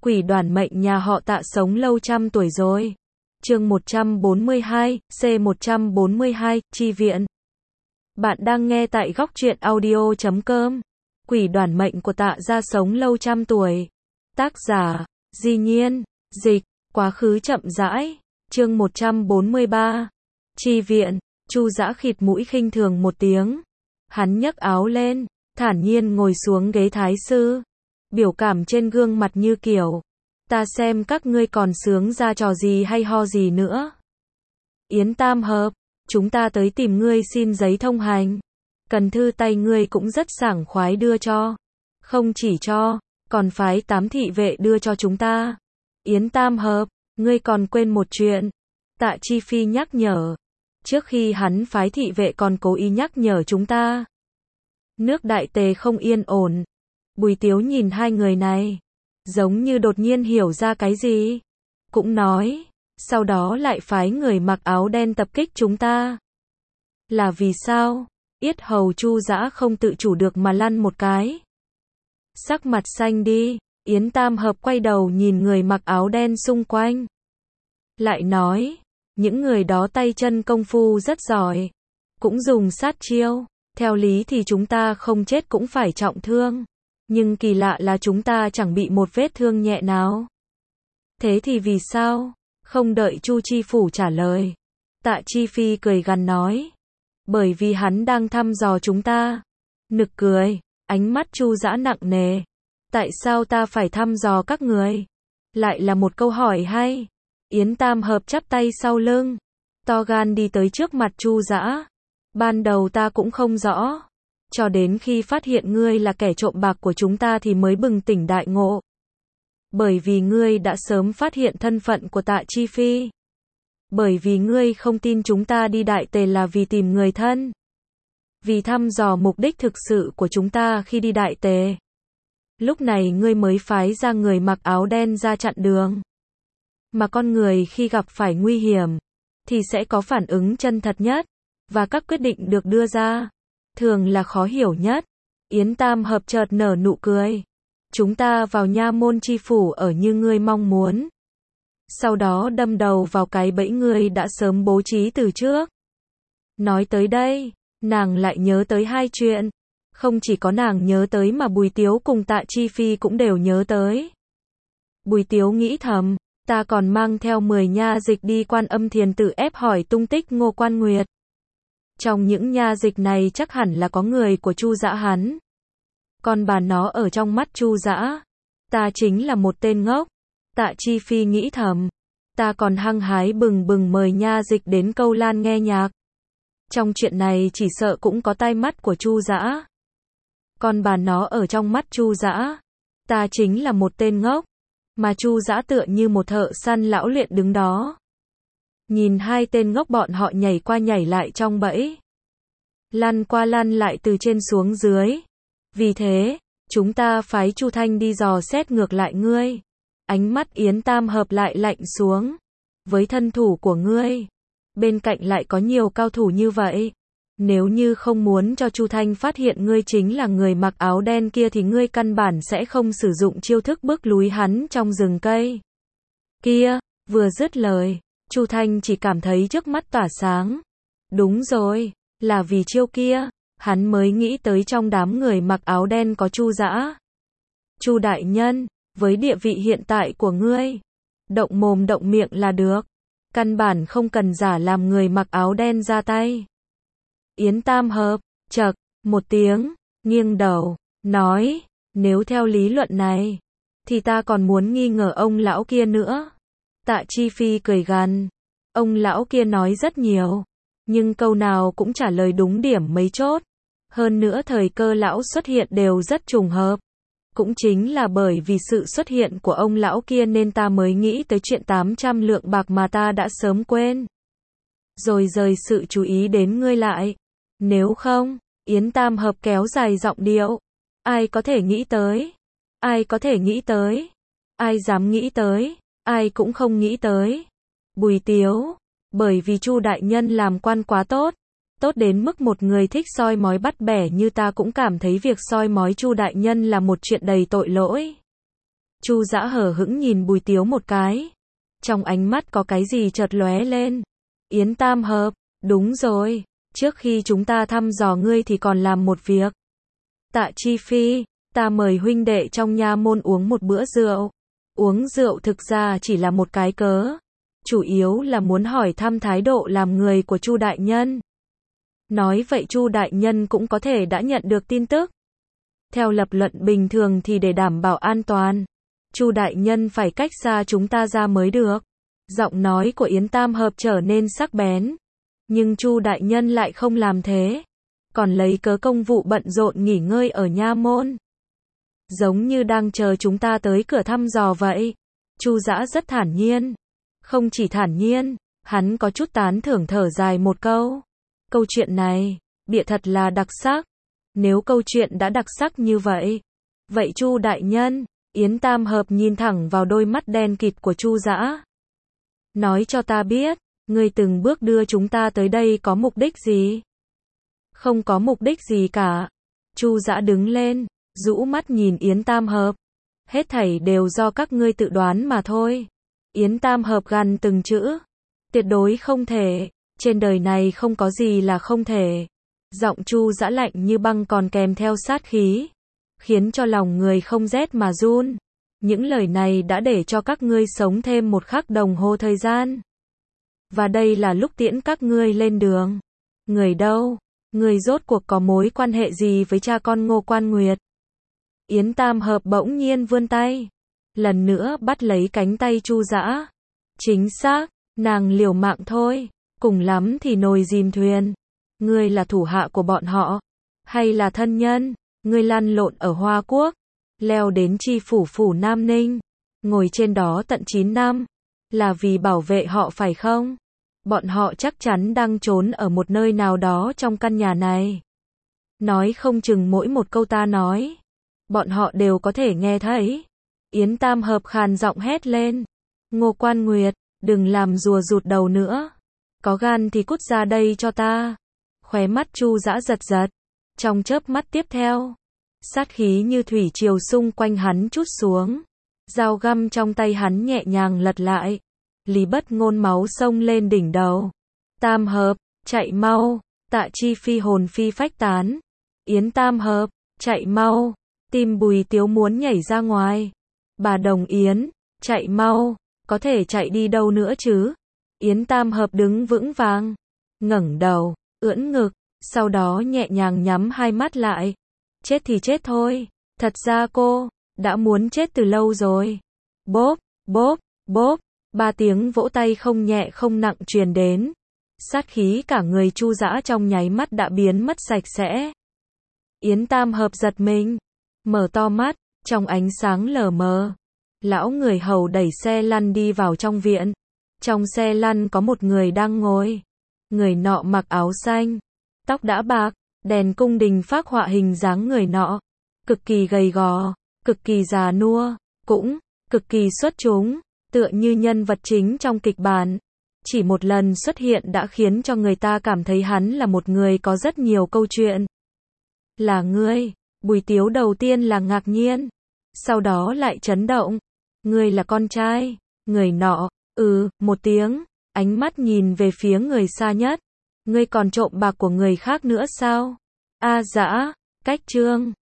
Quỷ đoản mệnh nhà họ Tạ sống lâu trăm tuổi rồi. Chương 142, C142, chi viện. Bạn đang nghe tại góc truyện audio.com. Quỷ đoản mệnh của Tạ gia sống lâu trăm tuổi. Tác giả, Di Nhiên, dịch, quá khứ chậm rãi. Chương 143. Chi viện. Chu Dã khịt mũi khinh thường một tiếng. Hắn nhấc áo lên, thản nhiên ngồi xuống ghế thái sư. Biểu cảm trên gương mặt như kiểu, ta xem các ngươi còn sướng ra trò gì hay ho gì nữa. Yến Tam Hợp, chúng ta tới tìm ngươi xin giấy thông hành. Cần thư tay ngươi cũng rất sảng khoái đưa cho. Không chỉ cho, còn phái 8 thị vệ đưa cho chúng ta. Yến Tam Hợp, ngươi còn quên một chuyện. Tạ Chi Phi nhắc nhở. Trước khi hắn phái thị vệ còn cố ý nhắc nhở chúng ta. Nước Đại Tề không yên ổn. Bùi Tiếu nhìn hai người này, giống như đột nhiên hiểu ra cái gì. Cũng nói, sau đó lại phái người mặc áo đen tập kích chúng ta. Là vì sao? Yết hầu Chu Dã không tự chủ được mà lăn một cái. Sắc mặt xanh đi, Yến Tam Hợp quay đầu nhìn người mặc áo đen xung quanh. Lại nói, những người đó tay chân công phu rất giỏi, cũng dùng sát chiêu. Theo lý thì chúng ta không chết cũng phải trọng thương. Nhưng kỳ lạ là chúng ta chẳng bị một vết thương nhẹ nào. Thế thì vì sao? Không đợi Chu Chi Phủ trả lời. Tạ Chi Phi cười gằn nói. Bởi vì hắn đang thăm dò chúng ta. Nực cười, ánh mắt Chu Dã nặng nề. Tại sao ta phải thăm dò các người? Lại là một câu hỏi hay. Yến Tam Hợp chắp tay sau lưng, to gan đi tới trước mặt Chu Dã. Ban đầu ta cũng không rõ. Cho đến khi phát hiện ngươi là kẻ trộm bạc của chúng ta thì mới bừng tỉnh đại ngộ. Bởi vì ngươi đã sớm phát hiện thân phận của Tạ Chi Phi. Bởi vì ngươi không tin chúng ta đi Đại Tề là vì tìm người thân. Vì thăm dò mục đích thực sự của chúng ta khi đi Đại Tề. Lúc này ngươi mới phái ra người mặc áo đen ra chặn đường. Mà con người khi gặp phải nguy hiểm, thì sẽ có phản ứng chân thật nhất. Và các quyết định được đưa ra thường là khó hiểu nhất. Yến Tam Hợp chợt nở nụ cười. Chúng ta vào nha môn chi phủ ở như ngươi mong muốn. Sau đó đâm đầu vào cái bẫy ngươi đã sớm bố trí từ trước. Nói tới đây, nàng lại nhớ tới hai chuyện. Không chỉ có nàng nhớ tới mà Bùi Tiếu cùng Tạ Chi Phi cũng đều nhớ tới. Bùi Tiếu nghĩ thầm, ta còn mang theo 10 nha dịch đi Quan Âm Thiền Tự ép hỏi tung tích Ngô Quan Nguyệt. Trong những nha dịch này chắc hẳn là có người của Chu Dã hắn. Còn bà nó ở trong mắt Chu Dã, ta chính là một tên ngốc. Tạ Chi Phi nghĩ thầm, ta còn hăng hái bừng bừng mời nha dịch đến Câu Lan nghe nhạc. Trong chuyện này chỉ sợ cũng có tai mắt của Chu Dã. Còn bà nó ở trong mắt Chu Dã, ta chính là một tên ngốc. Mà Chu Dã tựa như một thợ săn lão luyện đứng đó. Nhìn hai tên ngốc bọn họ nhảy qua nhảy lại trong bẫy. Lăn qua lăn lại từ trên xuống dưới. Vì thế, chúng ta phái Chu Thanh đi dò xét ngược lại ngươi. Ánh mắt Yến Tam Hợp lại lạnh xuống. Với thân thủ của ngươi, bên cạnh lại có nhiều cao thủ như vậy. Nếu như không muốn cho Chu Thanh phát hiện ngươi chính là người mặc áo đen kia thì ngươi căn bản sẽ không sử dụng chiêu thức bước lúi hắn trong rừng cây. Kia, vừa dứt lời, Chu Thanh chỉ cảm thấy trước mắt tỏa sáng. Đúng rồi, là vì chiêu kia, hắn mới nghĩ tới trong đám người mặc áo đen có Chu Dã. Chu đại nhân, với địa vị hiện tại của ngươi, động mồm động miệng là được. Căn bản không cần giả làm người mặc áo đen ra tay. Yến Tam Hợp, chậc, một tiếng, nghiêng đầu, nói, nếu theo lý luận này, thì ta còn muốn nghi ngờ ông lão kia nữa. Tạ Chi Phi cười gằn, ông lão kia nói rất nhiều, nhưng câu nào cũng trả lời đúng điểm mấy chốt. Hơn nữa thời cơ lão xuất hiện đều rất trùng hợp. Cũng chính là bởi vì sự xuất hiện của ông lão kia nên ta mới nghĩ tới chuyện 800 lượng bạc mà ta đã sớm quên. Rồi rời sự chú ý đến ngươi lại. Nếu không, Yến Tam Hợp kéo dài giọng điệu. Ai có thể nghĩ tới? Ai có thể nghĩ tới? Ai dám nghĩ tới? Ai cũng không nghĩ tới. Bùi Tiếu, bởi vì Chu đại nhân làm quan quá tốt. Tốt đến mức một người thích soi mói bắt bẻ như ta cũng cảm thấy việc soi mói Chu đại nhân là một chuyện đầy tội lỗi. Chu Dã hờ hững nhìn Bùi Tiếu một cái. Trong ánh mắt có cái gì chợt lóe lên. Yến Tam Hợp, đúng rồi, trước khi chúng ta thăm dò ngươi thì còn làm một việc. Tạ Chi Phi, ta mời huynh đệ trong nha môn uống một bữa rượu. Uống rượu thực ra chỉ là một cái cớ. Chủ yếu là muốn hỏi thăm thái độ làm người của Chu đại nhân. Nói vậy Chu đại nhân cũng có thể đã nhận được tin tức. Theo lập luận bình thường thì để đảm bảo an toàn, Chu đại nhân phải cách xa chúng ta ra mới được. Giọng nói của Yến Tam Hợp trở nên sắc bén. Nhưng Chu đại nhân lại không làm thế. Còn lấy cớ công vụ bận rộn nghỉ ngơi ở nha môn. Giống như đang chờ chúng ta tới cửa thăm dò vậy. Chu Dã rất thản nhiên. Không chỉ thản nhiên, hắn có chút tán thưởng thở dài một câu. Câu chuyện này, bịa thật là đặc sắc. Nếu câu chuyện đã đặc sắc như vậy, vậy Chu đại nhân, Yến Tam Hợp nhìn thẳng vào đôi mắt đen kịt của Chu Dã. Nói cho ta biết, ngươi từng bước đưa chúng ta tới đây có mục đích gì? Không có mục đích gì cả. Chu Dã đứng lên, rũ mắt nhìn Yến Tam Hợp. Hết thảy đều do các ngươi tự đoán mà thôi. Yến Tam Hợp gằn từng chữ. Tuyệt đối không thể. Trên đời này không có gì là không thể. Giọng Chu Dã lạnh như băng còn kèm theo sát khí, khiến cho lòng người không rét mà run. Những lời này đã để cho các ngươi sống thêm một khắc đồng hồ thời gian. Và đây là lúc tiễn các ngươi lên đường. Người đâu? Người rốt cuộc có mối quan hệ gì với cha con Ngô Quan Nguyệt? Yến Tam Hợp bỗng nhiên vươn tay, lần nữa bắt lấy cánh tay Chu Dã. Chính xác, nàng liều mạng thôi, cùng lắm thì nồi chìm thuyền. Ngươi là thủ hạ của bọn họ, hay là thân nhân? Ngươi lăn lộn ở Hoa Quốc, leo đến tri phủ phủ Nam Ninh, ngồi trên đó tận 9 năm, là vì bảo vệ họ phải không? Bọn họ chắc chắn đang trốn ở một nơi nào đó trong căn nhà này. Nói không chừng mỗi một câu ta nói, bọn họ đều có thể nghe thấy. Yến Tam Hợp khàn giọng hét lên. Ngô Quan Nguyệt, đừng làm rùa rụt đầu nữa. Có gan thì cút ra đây cho ta. Khóe mắt Chu Dã giật giật. Trong chớp mắt tiếp theo, sát khí như thủy triều xung quanh hắn trút xuống. Dao găm trong tay hắn nhẹ nhàng lật lại. Lý Bất Ngôn máu xông lên đỉnh đầu. Tam Hợp, chạy mau. Tạ Chi Phi hồn phi phách tán. Yến Tam Hợp, chạy mau. Tim Bùi Tiếu muốn nhảy ra ngoài. Bà Đồng Yến, chạy mau. Có thể chạy đi đâu nữa chứ? Yến Tam Hợp đứng vững vàng, ngẩng đầu, ưỡn ngực, sau đó nhẹ nhàng nhắm hai mắt lại. Chết thì chết thôi, thật ra cô đã muốn chết từ lâu rồi. Bốp, bốp, bốp, 3 tiếng vỗ tay không nhẹ không nặng truyền đến. Sát khí cả người Chu Dã trong nháy mắt đã biến mất sạch sẽ. Yến Tam Hợp giật mình, mở to mắt, trong ánh sáng lờ mờ. Lão người hầu đẩy xe lăn đi vào trong viện. Trong xe lăn có một người đang ngồi. Người nọ mặc áo xanh, tóc đã bạc, đèn cung đình phác họa hình dáng người nọ. Cực kỳ gầy gò, cực kỳ già nua, cũng cực kỳ xuất chúng, tựa như nhân vật chính trong kịch bản. Chỉ một lần xuất hiện đã khiến cho người ta cảm thấy hắn là một người có rất nhiều câu chuyện. Là ngươi? Bùi Tiếu đầu tiên là ngạc nhiên, sau đó lại chấn động. Ngươi là con trai? Người nọ, một tiếng, ánh mắt nhìn về phía người xa nhất. Ngươi còn trộm bạc của người khác nữa sao? A Dã, cách chương